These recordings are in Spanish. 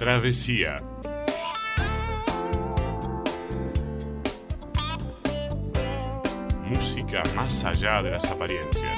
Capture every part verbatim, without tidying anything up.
Travesía. Música más allá de las apariencias.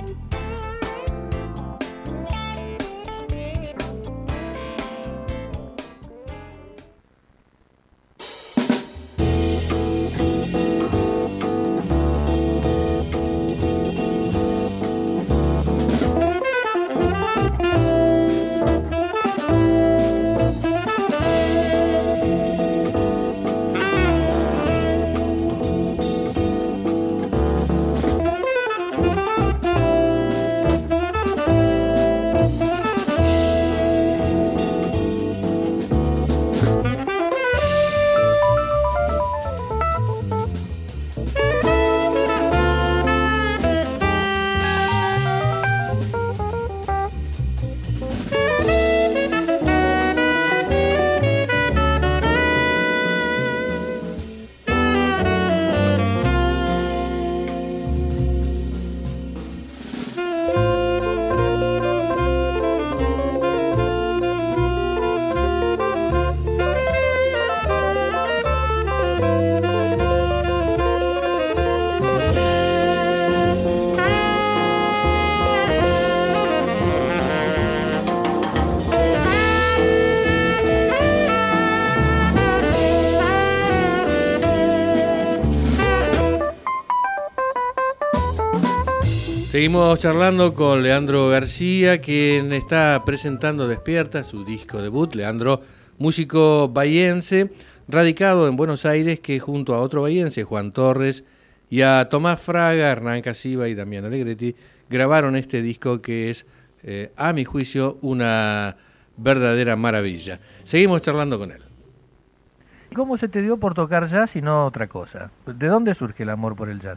Seguimos charlando con Leandro García, quien está presentando Despierta, su disco debut. Leandro, músico bahiense, radicado en Buenos Aires, que junto a otro bahiense, Juan Torres, y a Tomás Fraga, Hernán Casiva y Damián Alegretti, grabaron este disco que es, eh, a mi juicio, una verdadera maravilla. Seguimos charlando con él. ¿Cómo se te dio por tocar jazz y no otra cosa? ¿De dónde surge el amor por el jazz?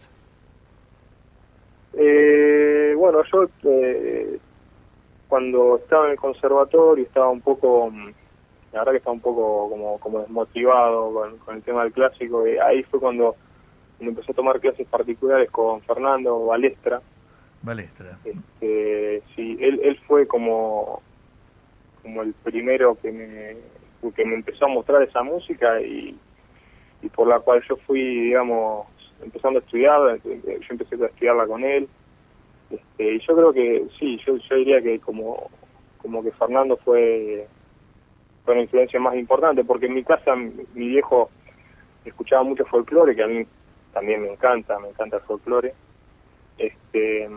Eh, bueno, yo eh, cuando estaba en el conservatorio estaba un poco, la verdad que estaba un poco como, como desmotivado con, con el tema del clásico, y ahí fue cuando me empecé a tomar clases particulares con Fernando Balestra. Balestra. Este, sí, él, él fue como, como el primero que me, que me empezó a mostrar esa música y, y por la cual yo fui, digamos, empezando a estudiar. Yo empecé a estudiarla con él, este, y yo creo que sí, yo, yo diría que como como que Fernando fue fue una influencia más importante, porque en mi casa mi, mi viejo escuchaba mucho folclore, que a mí también me encanta, me encanta el folclore, este,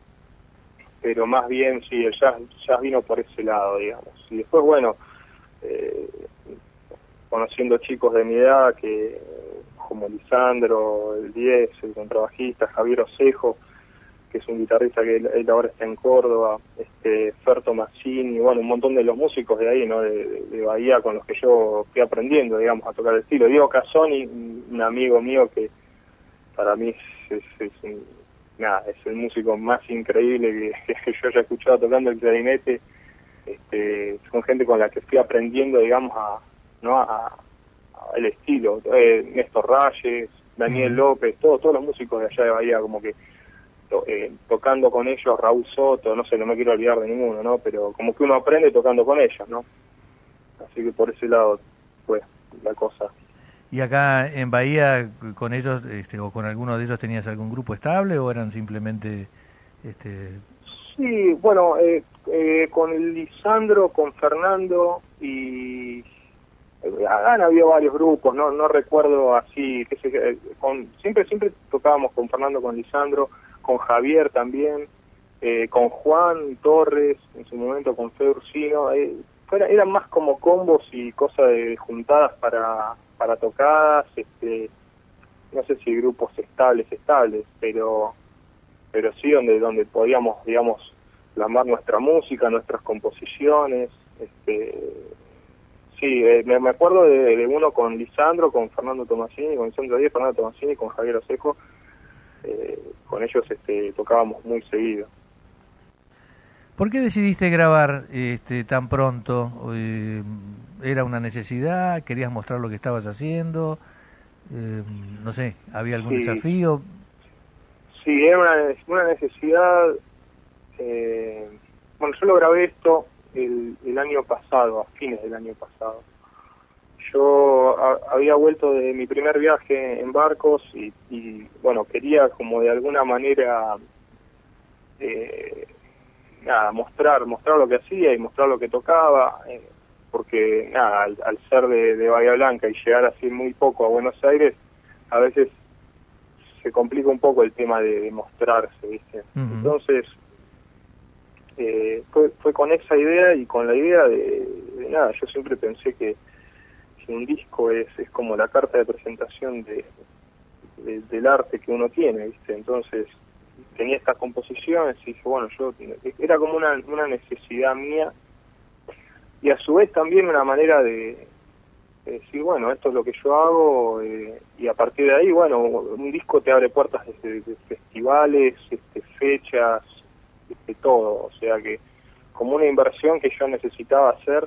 pero más bien sí, el jazz, jazz vino por ese lado, digamos, y después bueno, eh, conociendo chicos de mi edad que como Lisandro, el diez, el contrabajista, Javier Osejo, que es un guitarrista que él, él ahora está en Córdoba, este, Fer Tomasini, bueno, un montón de los músicos de ahí, ¿no? De, de, de Bahía, con los que yo fui aprendiendo, digamos, a tocar el estilo. Diego Casoni, un amigo mío que para mí es, es, es, un, nada, es el músico más increíble que, que yo haya escuchado tocando el clarinete. Este, son gente con la que fui aprendiendo, digamos, a, ¿no? a el estilo, eh, Néstor Reyes, Daniel López, todos todos los músicos de allá de Bahía, como que to, eh, tocando con ellos, Raúl Soto, no sé, no me quiero olvidar de ninguno, ¿no? Pero como que uno aprende tocando con ellos, ¿no? Así que por ese lado fue la cosa. ¿Y acá en Bahía con ellos, este, o con alguno de ellos tenías algún grupo estable o eran simplemente...? Este... Sí, bueno, eh, eh, con el Lisandro, con Fernando y... Han habido varios grupos, no no recuerdo así, qué sé, con, siempre siempre tocábamos con Fernando, con Lisandro, con Javier también, eh, con Juan Torres, en su momento con Fede Ursino, eh, fuera, eran más como combos y cosas de juntadas para para tocadas, este, no sé si grupos estables, estables, pero pero sí donde donde podíamos, digamos, plasmar nuestra música, nuestras composiciones, este... Sí, eh, me, me acuerdo de, de uno con Lisandro, con Fernando Tomasini, con Lisandro Díaz, Fernando Tomasini, con Javier Osejo. Eh, con ellos este, tocábamos muy seguido. ¿Por qué decidiste grabar este, tan pronto? Eh, ¿Era una necesidad? ¿Querías mostrar lo que estabas haciendo? Eh, no sé, ¿había algún sí. desafío? Sí, era una, una necesidad. Eh, bueno, yo lo grabé esto el, el año pasado, a fines del año pasado. Yo a, había vuelto de mi primer viaje en barcos y, y bueno, quería como de alguna manera eh, nada, mostrar, mostrar lo que hacía y mostrar lo que tocaba, eh, porque nada, al, al ser de, de Bahía Blanca y llegar así muy poco a Buenos Aires, a veces se complica un poco el tema de, de mostrarse, ¿viste? Uh-huh. Entonces, eh, fue, fue con esa idea y con la idea de, de nada, yo siempre pensé que, que un disco es, es como la carta de presentación de, de, del arte que uno tiene, ¿viste? Entonces, tenía estas composiciones y dije, bueno, yo era como una, una necesidad mía y a su vez también una manera de, de decir, bueno, esto es lo que yo hago eh, y a partir de ahí, bueno, un disco te abre puertas de, de festivales, este, fechas, de todo, o sea que como una inversión que yo necesitaba hacer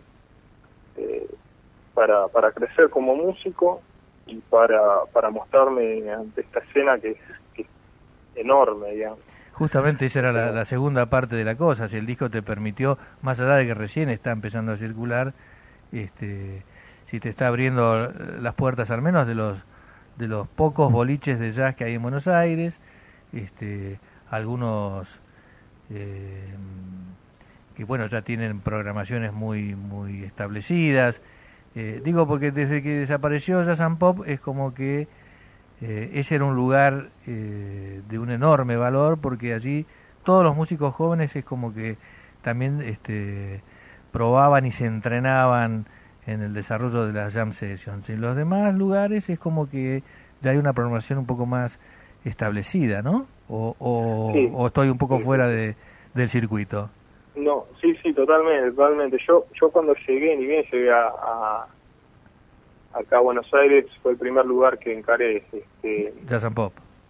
eh, para, para crecer como músico y para, para mostrarme ante esta escena que, que es enorme, digamos. Justamente esa era la, la segunda parte de la cosa, si el disco te permitió, más allá de que recién está empezando a circular, este, si te está abriendo las puertas al menos de los de los pocos boliches de jazz que hay en Buenos Aires, este, algunos eh, que bueno ya tienen programaciones muy muy establecidas, eh, digo porque desde que desapareció Jazz and Pop es como que Eh, ese era un lugar eh, de un enorme valor porque allí todos los músicos jóvenes es como que también este, probaban y se entrenaban en el desarrollo de las jam sessions. En los demás lugares es como que ya hay una programación un poco más establecida, ¿no? O, o, sí. o estoy un poco sí, fuera sí. de, del circuito. No, sí, sí, totalmente, totalmente. Yo yo cuando llegué, ni bien llegué a... a... acá a Buenos Aires fue el primer lugar que encaré. Este, Jazz and Pop.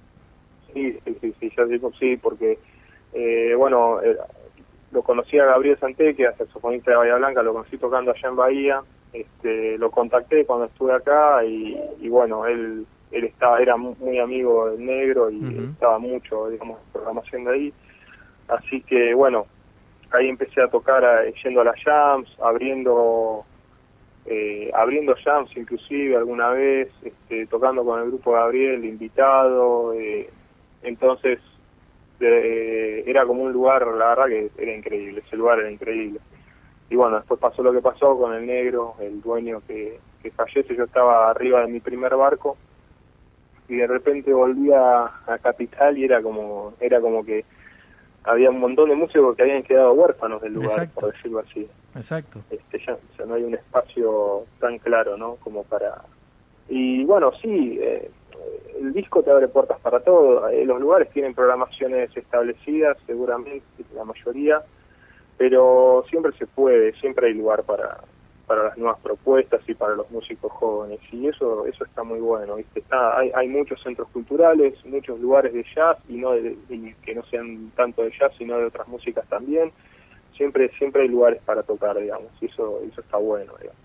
Sí, sí, sí, sí, Jazz and Pop, sí, porque, eh, bueno, eh, lo conocí a Gabriel Santeque, a saxofonista de Bahía Blanca, lo conocí tocando allá en Bahía, este, lo contacté cuando estuve acá y, y bueno, él él estaba era muy amigo del Negro y uh-huh. estaba mucho, digamos, en programación de ahí, así que, bueno, ahí empecé a tocar a, yendo a las jams, abriendo... Eh, abriendo jams inclusive alguna vez, este, tocando con el grupo de Gabriel, invitado, eh, entonces eh, era como un lugar, la verdad que era increíble, ese lugar era increíble. Y bueno, después pasó lo que pasó con el Negro, el dueño que, que fallece, yo estaba arriba de mi primer barco y de repente volví a, a Capital y era como, era como que había un montón de músicos que habían quedado huérfanos del lugar, exacto, por decirlo así. Exacto. Este, ya, ya no hay un espacio tan claro, ¿no? Como para... Y bueno, sí, eh, el disco te abre puertas para todo. Eh, los lugares tienen programaciones establecidas, seguramente, la mayoría, pero siempre se puede, siempre hay lugar para para las nuevas propuestas y para los músicos jóvenes, y eso eso está muy bueno, ¿viste? Está, hay, hay muchos centros culturales, muchos lugares de jazz, y no de, y que no sean tanto de jazz, sino de otras músicas también. Siempre siempre hay lugares para tocar, digamos, y eso, eso está bueno, digamos.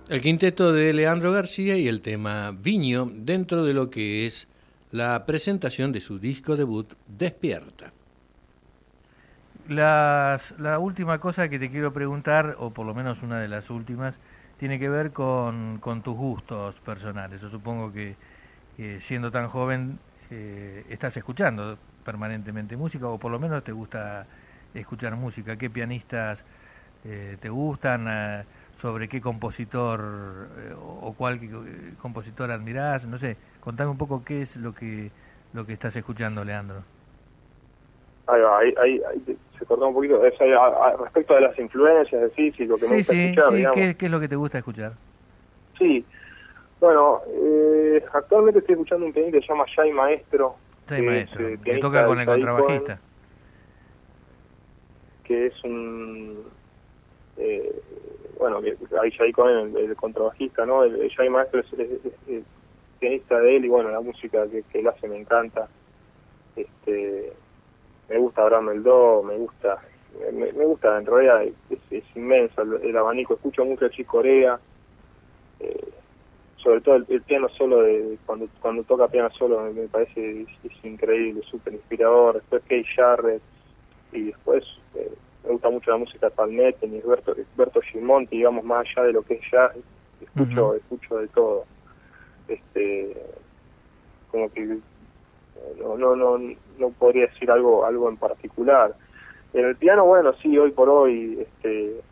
El quinteto de Leandro García y el tema Viño, dentro de lo que es la presentación de su disco debut, Despierta. Las, la última cosa que te quiero preguntar, o por lo menos una de las últimas, tiene que ver con, con tus gustos personales. Yo supongo que, que siendo tan joven eh, estás escuchando permanentemente música, o por lo menos te gusta escuchar música. ¿Qué pianistas eh, te gustan? Eh, ¿Sobre qué compositor eh, o cuál eh, compositor admirás? No sé, contame un poco qué es lo que lo que estás escuchando, Leandro. Ahí va, ahí, ahí, ahí se cortó un poquito. Es, a, a, respecto de las influencias, decís, y lo que sí, me gusta sí, escuchar, sí, digamos. ¿qué, ¿qué es lo que te gusta escuchar? Sí, bueno, eh, actualmente estoy escuchando un pianista que se llama Jay Maestro. Jay Maestro, es, eh, que toca con el contrabajista. Que es un... Eh, bueno, que ahí Jay Cohen, el, el contrabajista, ¿no? El, el Jay Maestro es, es, es, es pianista de él, y bueno, la música que, que él hace me encanta. Este... Me gusta Abraham Meldó, me gusta, me, me gusta, en realidad es, es inmenso el, el abanico. Escucho mucho a Chick Corea, eh, sobre todo el, el piano solo, de cuando cuando toca piano solo me, me parece es, es increíble, súper inspirador. Después Keith Jarrett, y después eh, me gusta mucho la música de Palmetti, y Berto, Berto Gismonti, digamos, más allá de lo que es jazz, escucho, uh-huh. escucho de todo. Este, como que no no no no podría decir algo algo en particular. En el piano, bueno, sí, hoy por hoy este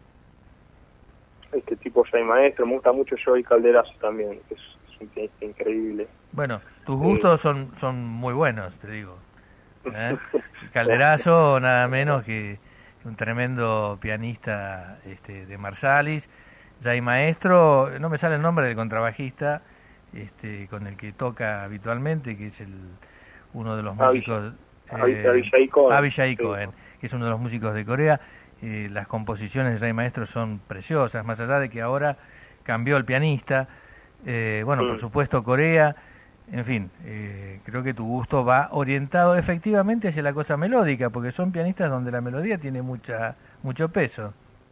este tipo Jay Maestro, me gusta mucho Joey Calderazo también, que es, es un pianista increíble. Bueno, tus gustos eh, son son muy buenos, te digo. ¿Eh? Calderazo, nada menos que un tremendo pianista este, de Marsalis. Jay Maestro, no me sale el nombre del contrabajista, Este, con el que toca habitualmente, que es el uno de los músicos eh, Avishai Cohen, Avishai Cohen, sí. que es uno de los músicos de Corea. Eh, las composiciones de Jay Maestro son preciosas, más allá de que ahora cambió el pianista. Eh, bueno, mm. por supuesto Corea. En fin, eh, creo que tu gusto va orientado efectivamente hacia la cosa melódica, porque son pianistas donde la melodía tiene mucha mucho peso.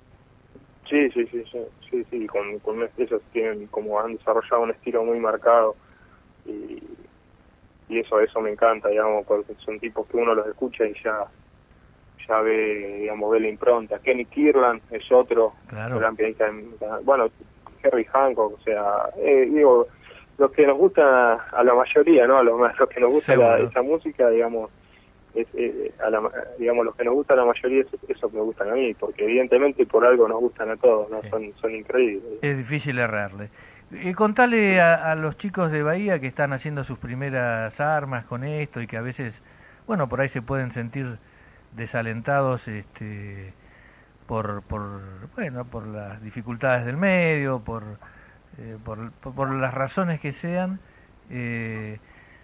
Sí, sí, sí, sí, sí, sí. Con, con ellos tienen como han desarrollado un estilo muy marcado, y, y eso eso me encanta, digamos, porque son tipos que uno los escucha y ya ya ve, digamos, ve la impronta. Kenny Kirtland es otro claro. gran pianista, bueno, Herbie Hancock, o sea, eh, digo, los que nos gusta a la mayoría, ¿no? A los, los que nos gusta la, esa música, digamos, es, eh, a la, digamos, los que nos gusta la mayoría, eso, eso me gustan a mí, porque evidentemente por algo nos gustan a todos, ¿no? Sí. Son, son increíbles. Es difícil errarle. Eh, contale a, a los chicos de Bahía que están haciendo sus primeras armas con esto y que a veces, bueno, por ahí se pueden sentir desalentados este, por, por, bueno, por las dificultades del medio, por, eh, por, por, por las razones que sean. Eh,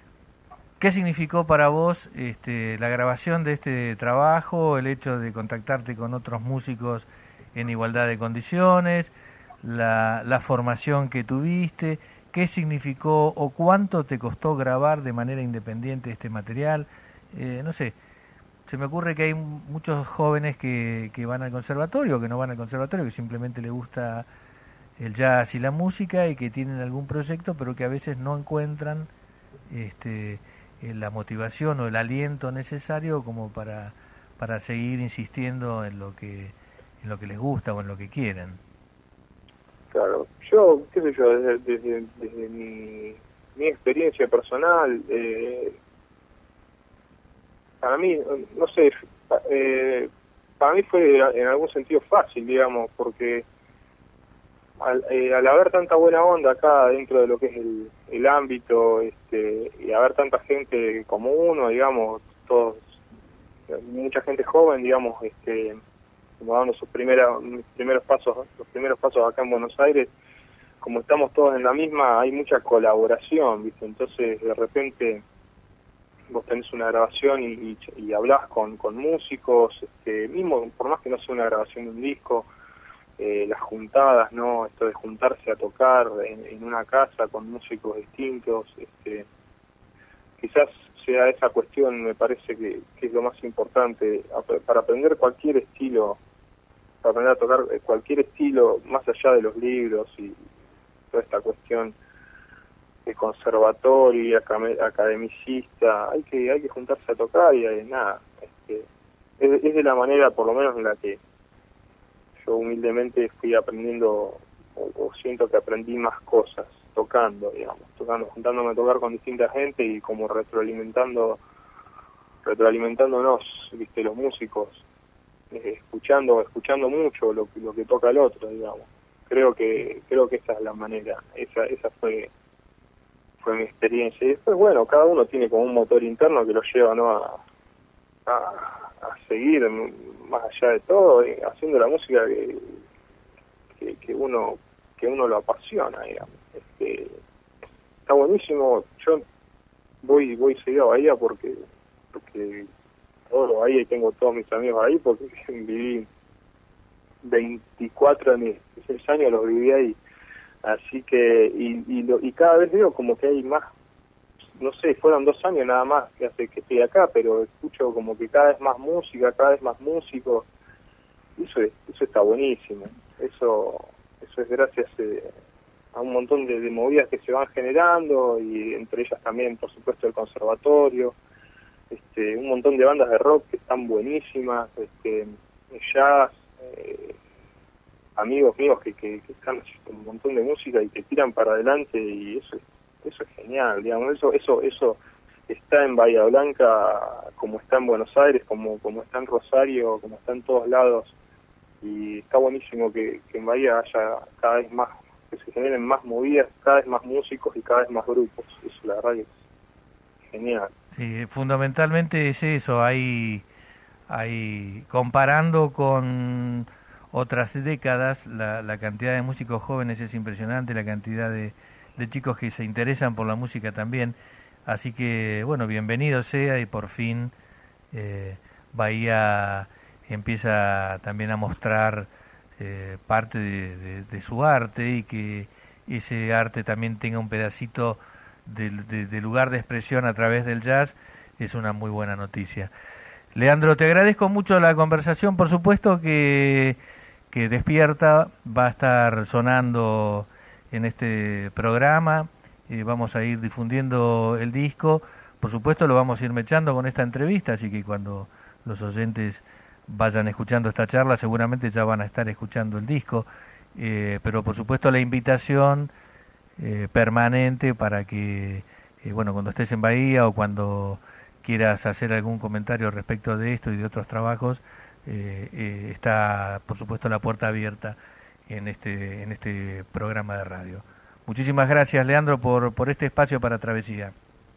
¿Qué significó para vos este, la grabación de este trabajo, el hecho de contactarte con otros músicos en igualdad de condiciones, la, la formación que tuviste? ¿Qué significó o cuánto te costó grabar de manera independiente este material? Eh, no sé, se me ocurre que hay muchos jóvenes que, que van al conservatorio, que no van al conservatorio, que simplemente les gusta el jazz y la música y que tienen algún proyecto, pero que a veces no encuentran este la motivación o el aliento necesario como para para seguir insistiendo en lo que en lo que les gusta o en lo que quieren. Claro, yo, qué sé yo, desde, desde, desde mi, mi experiencia personal, eh, para mí, no sé, eh, para mí fue en algún sentido fácil, digamos, porque Al, eh, al haber tanta buena onda acá dentro de lo que es el, el ámbito, este, y haber tanta gente como uno, digamos, todos, mucha gente joven, digamos, este, como dando sus primeras, primeros pasos, los primeros pasos acá en Buenos Aires, como estamos todos en la misma, hay mucha colaboración, ¿viste? Entonces, de repente, vos tenés una grabación y, y, y hablás con, con músicos, este, mismo, por más que no sea una grabación de un disco, Eh, las juntadas, ¿no? Esto de juntarse a tocar en, en una casa con músicos distintos, este, quizás sea esa cuestión, me parece que, que es lo más importante, para aprender cualquier estilo, aprender a tocar cualquier estilo, más allá de los libros y toda esta cuestión de conservatorio y academicista, hay que hay que juntarse a tocar y hay, nada, este, es, es de la manera, por lo menos en la que yo humildemente fui aprendiendo, o, o siento que aprendí más cosas tocando, digamos, tocando, juntándome a tocar con distinta gente y como retroalimentando, retroalimentándonos, viste, los músicos, eh, escuchando, escuchando mucho lo, lo que toca el otro, digamos. Creo que, creo que esa es la manera, esa, esa fue, fue mi experiencia. Y después, bueno, cada uno tiene como un motor interno que lo lleva, ¿no?, a, a, a seguir más allá de todo, eh, haciendo la música que, que, que uno, que uno lo apasiona, digamos. Este, está buenísimo. Yo voy, voy seguido a Bahía porque, porque todo ahí, tengo todos mis amigos ahí, porque viví veinticuatro de mis dieciséis años, los viví ahí. Así que, y, y, lo, y cada vez veo como que hay más, no sé, fueron dos años nada más que hace que estoy acá, pero escucho como que cada vez más música, cada vez más músicos. Eso es, eso está buenísimo. Eso, eso es gracias eh, a un montón de, de movidas que se van generando, y entre ellas también, por supuesto, el conservatorio, este, un montón de bandas de rock que están buenísimas, este, jazz, eh, amigos míos que, que, que están haciendo un montón de música y que tiran para adelante, y eso es, eso es genial, digamos. Eso, eso, eso está en Bahía Blanca, como está en Buenos Aires, como, como está en Rosario, como está en todos lados, y está buenísimo que, que en Bahía haya cada vez más, que se generen más movidas, cada vez más músicos y cada vez más grupos. Eso la verdad que es genial. Sí, fundamentalmente es eso, hay, hay comparando con otras décadas, la, la cantidad de músicos jóvenes es impresionante, la cantidad de, de chicos que se interesan por la música también, así que bueno, bienvenido sea, y por fin eh, Bahía empieza también a mostrar eh, parte de, de, de su arte, y que ese arte también tenga un pedacito de, de, de lugar de expresión a través del jazz. Es una muy buena noticia. Leandro, te agradezco mucho la conversación, por supuesto que, que Despierta va a estar sonando en este programa, eh, vamos a ir difundiendo el disco, por supuesto lo vamos a ir mechando con esta entrevista, así que cuando los oyentes vayan escuchando esta charla seguramente ya van a estar escuchando el disco, eh, pero por supuesto la invitación eh, permanente para que, eh, bueno, cuando estés en Bahía o cuando quieras hacer algún comentario respecto de esto y de otros trabajos, eh, eh, está por supuesto la puerta abierta en este en este programa de radio. Muchísimas gracias, Leandro, por, por este espacio para Travesía.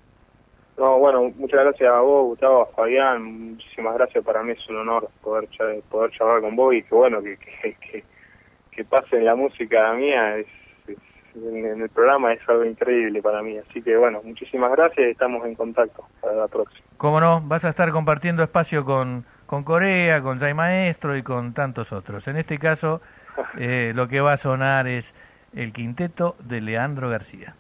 No, bueno, muchas gracias a vos, Gustavo, a Fabián, muchísimas gracias. Para mí es un honor poder poder charlar con vos, y que bueno, que que, que, que pase en la música mía, es, es, en el programa es algo increíble para mí. Así que bueno, muchísimas gracias y estamos en contacto para la próxima. Cómo no, vas a estar compartiendo espacio con, con Corea, con Jay Maestro y con tantos otros. En este caso, eh, lo que va a sonar es el quinteto de Leandro García.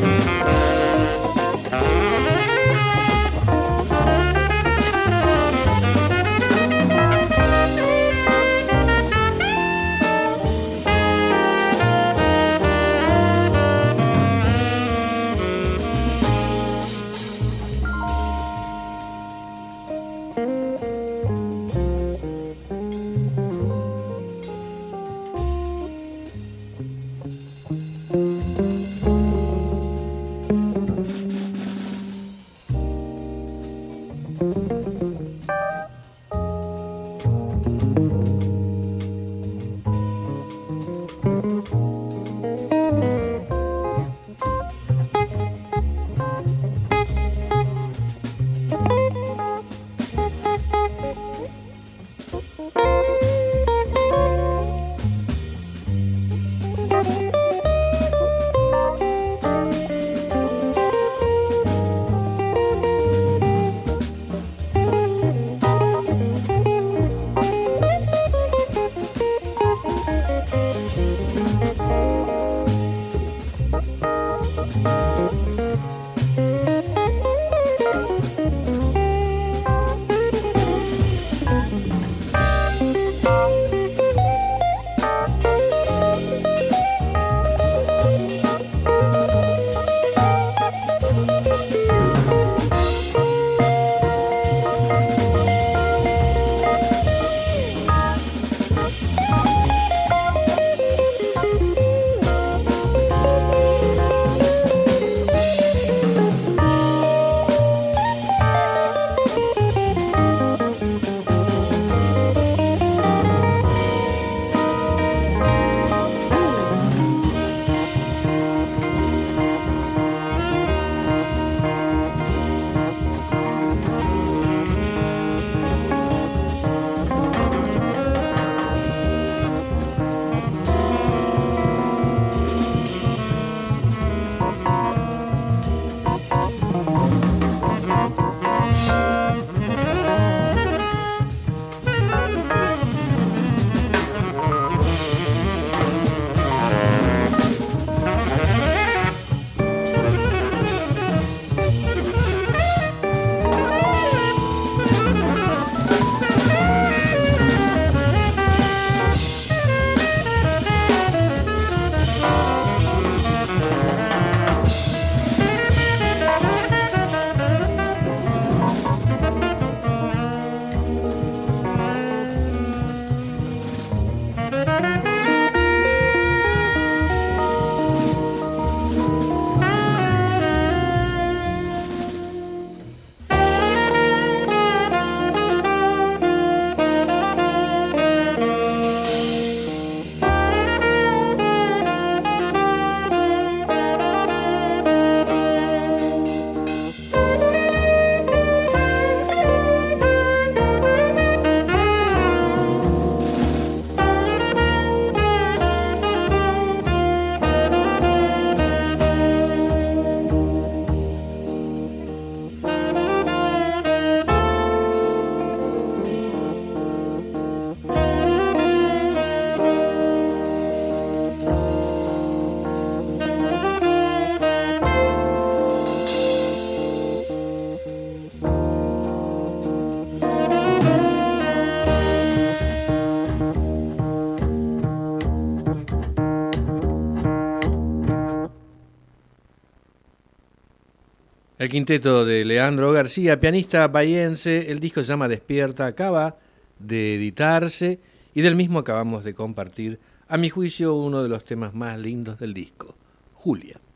El quinteto de Leandro García, pianista bahiense, el disco se llama Despierta, acaba de editarse y del mismo acabamos de compartir, a mi juicio, uno de los temas más lindos del disco, Julia.